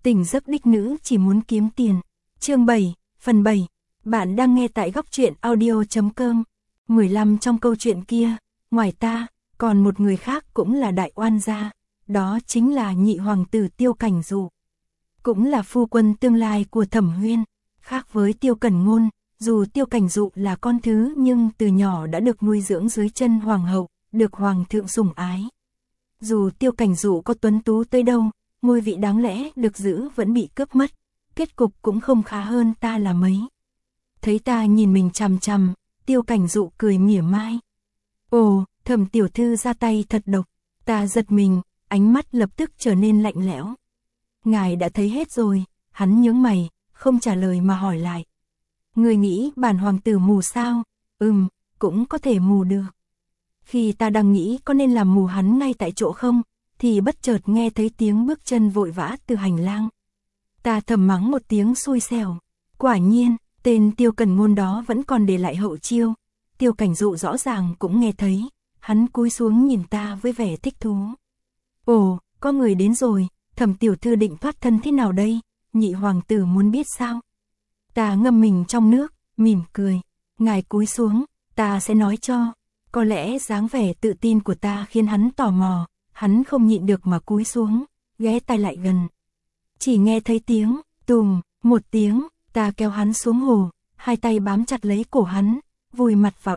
Tỉnh giấc đích nữ chỉ muốn kiếm tiền. Chương 7, phần 7. Bạn đang nghe tại góc truyện audio.com. 15 trong câu chuyện kia, ngoài ta, còn một người khác cũng là đại oan gia, đó chính là nhị hoàng tử Tiêu Cảnh Dụ. Cũng là phu quân tương lai của Thẩm Huyên. Khác với Tiêu Cẩn Ngôn, dù Tiêu Cảnh Dụ là con thứ nhưng từ nhỏ đã được nuôi dưỡng dưới chân hoàng hậu, được hoàng thượng sủng ái. Dù Tiêu Cảnh Dụ có tuấn tú tới đâu, ngôi vị đáng lẽ được giữ vẫn bị cướp mất, kết cục cũng không khá hơn ta là mấy. Thấy ta nhìn mình chằm chằm, Tiêu Cảnh Dụ cười mỉa mai. Ồ, Thẩm tiểu thư ra tay thật độc. Ta giật mình, ánh mắt lập tức trở nên lạnh lẽo. Ngài đã thấy hết rồi. Hắn nhướng mày, không trả lời mà hỏi lại. Người nghĩ bản hoàng tử mù sao? Cũng có thể mù được. Khi ta đang nghĩ có nên làm mù hắn ngay tại chỗ không, thì bất chợt nghe thấy tiếng bước chân vội vã từ hành lang. Ta thầm mắng một tiếng xui xẻo. Quả nhiên, tên Tiêu Cẩn Ngôn đó vẫn còn để lại hậu chiêu. Tiêu Cảnh Dụ rõ ràng cũng nghe thấy, hắn cúi xuống nhìn ta với vẻ thích thú. Ồ, có người đến rồi, Thẩm tiểu thư định thoát thân thế nào đây? Nhị hoàng tử muốn biết sao? Ta ngâm mình trong nước, mỉm cười. Ngài cúi xuống, ta sẽ nói cho. Có lẽ dáng vẻ tự tin của ta khiến hắn tò mò, hắn không nhịn được mà cúi xuống, ghé tai lại gần. Chỉ nghe thấy tiếng, tùm, một tiếng, ta kéo hắn xuống hồ, hai tay bám chặt lấy cổ hắn, vùi mặt vào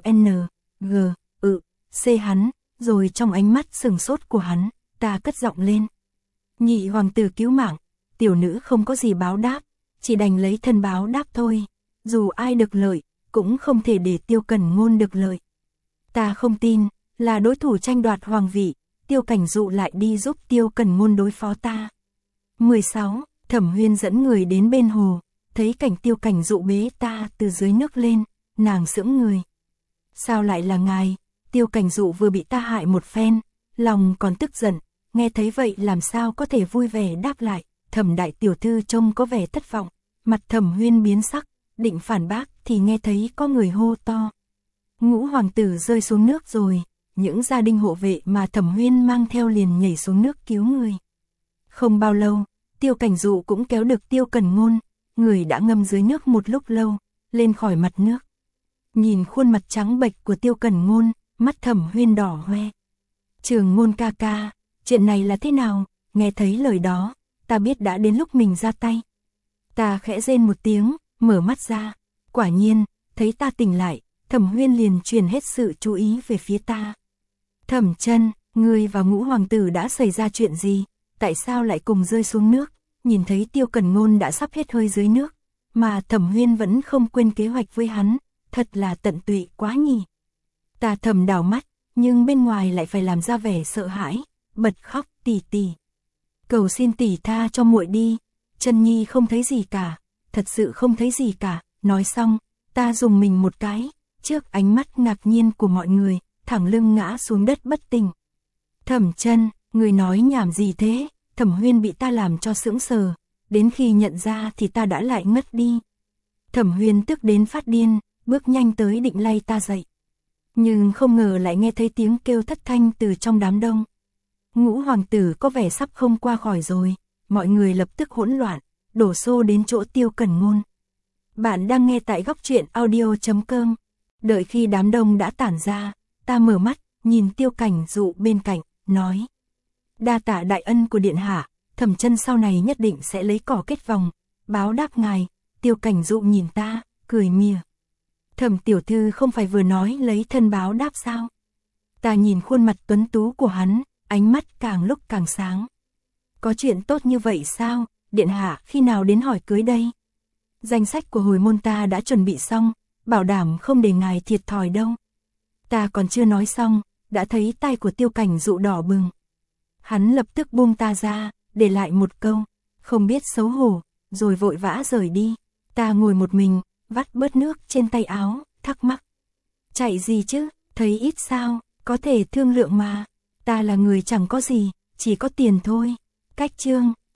C hắn, rồi trong ánh mắt sừng sốt của hắn, ta cất giọng lên. Nhị hoàng tử cứu mạng, tiểu nữ không có gì báo đáp, chỉ đành lấy thân báo đáp thôi, dù ai được lợi, cũng không thể để Tiêu Cẩn Ngôn được lợi. Ta không tin, là đối thủ tranh đoạt hoàng vị, Tiêu Cảnh Dụ lại đi giúp Tiêu Cẩn Ngôn đối phó ta. 16. Thẩm Huyên dẫn người đến bên hồ, thấy cảnh Tiêu Cảnh Dụ bế ta từ dưới nước lên, nàng sững người. Sao lại là ngài? Tiêu Cảnh Dụ vừa bị ta hại một phen, lòng còn tức giận, nghe thấy vậy làm sao có thể vui vẻ đáp lại. Thẩm đại tiểu thư trông có vẻ thất vọng, mặt Thẩm Huyên biến sắc, định phản bác thì nghe thấy có người hô to. Ngũ hoàng tử rơi xuống nước rồi. Những gia đình hộ vệ mà Thẩm Huyên mang theo liền nhảy xuống nước cứu người. Không bao lâu, Tiêu Cảnh Dụ cũng kéo được Tiêu Cẩn Ngôn, người đã ngâm dưới nước một lúc lâu, lên khỏi mặt nước. Nhìn khuôn mặt trắng bệch của Tiêu Cẩn Ngôn, mắt Thẩm Huyên đỏ hoe. Trường Ngôn ca ca, chuyện này là thế nào? Nghe thấy lời đó, ta biết đã đến lúc mình ra tay. Ta khẽ rên một tiếng, mở mắt ra. Quả nhiên, thấy ta tỉnh lại, Thẩm Huyên liền truyền hết sự chú ý về phía ta. Thẩm chân, ngươi và Ngũ hoàng tử đã xảy ra chuyện gì? Tại sao lại cùng rơi xuống nước? Nhìn thấy Tiêu Cẩn Ngôn đã sắp hết hơi dưới nước, mà Thẩm Huyên vẫn không quên kế hoạch với hắn, thật là tận tụy quá nhỉ. Ta thầm đảo mắt, nhưng bên ngoài lại phải làm ra vẻ sợ hãi, bật khóc tỉ tỉ. Cầu xin tỷ tha cho muội đi, Chân Nhi không thấy gì cả, thật sự không thấy gì cả. Nói xong, ta dùng mình một cái, trước ánh mắt ngạc nhiên của mọi người, thẳng lưng ngã xuống đất bất tỉnh. Thẩm chân, người nói nhảm gì thế? Thẩm Huyên bị ta làm cho sững sờ, đến khi nhận ra thì ta đã lại ngất đi. Thẩm Huyên tức đến phát điên, bước nhanh tới định lay ta dậy. Nhưng không ngờ lại nghe thấy tiếng kêu thất thanh từ trong đám đông. Ngũ hoàng tử có vẻ sắp không qua khỏi rồi, mọi người lập tức hỗn loạn, đổ xô đến chỗ Tiêu Cẩn Ngôn. Bạn đang nghe tại góc truyện audio.com. Đợi khi đám đông đã tản ra, ta mở mắt, nhìn Tiêu Cảnh Dụ bên cạnh, nói. Đa tạ đại ân của điện hạ, Thẩm chân sau này nhất định sẽ lấy cỏ kết vòng, báo đáp ngài. Tiêu Cảnh Dụ nhìn ta, cười mỉa. Thẩm tiểu thư không phải vừa nói lấy thân báo đáp sao? Ta nhìn khuôn mặt tuấn tú của hắn, ánh mắt càng lúc càng sáng. Có chuyện tốt như vậy sao? Điện hạ khi nào đến hỏi cưới đây? Danh sách của hồi môn ta đã chuẩn bị xong, bảo đảm không để ngài thiệt thòi đâu. Ta còn chưa nói xong, đã thấy tay của Tiêu Cảnh Dụ đỏ bừng. Hắn lập tức buông ta ra, để lại một câu, không biết xấu hổ, rồi vội vã rời đi. Ta ngồi một mình, vắt bớt nước trên tay áo, thắc mắc. Chạy gì chứ, thấy ít sao, có thể thương lượng mà. Ta là người chẳng có gì, chỉ có tiền thôi. Cách chương.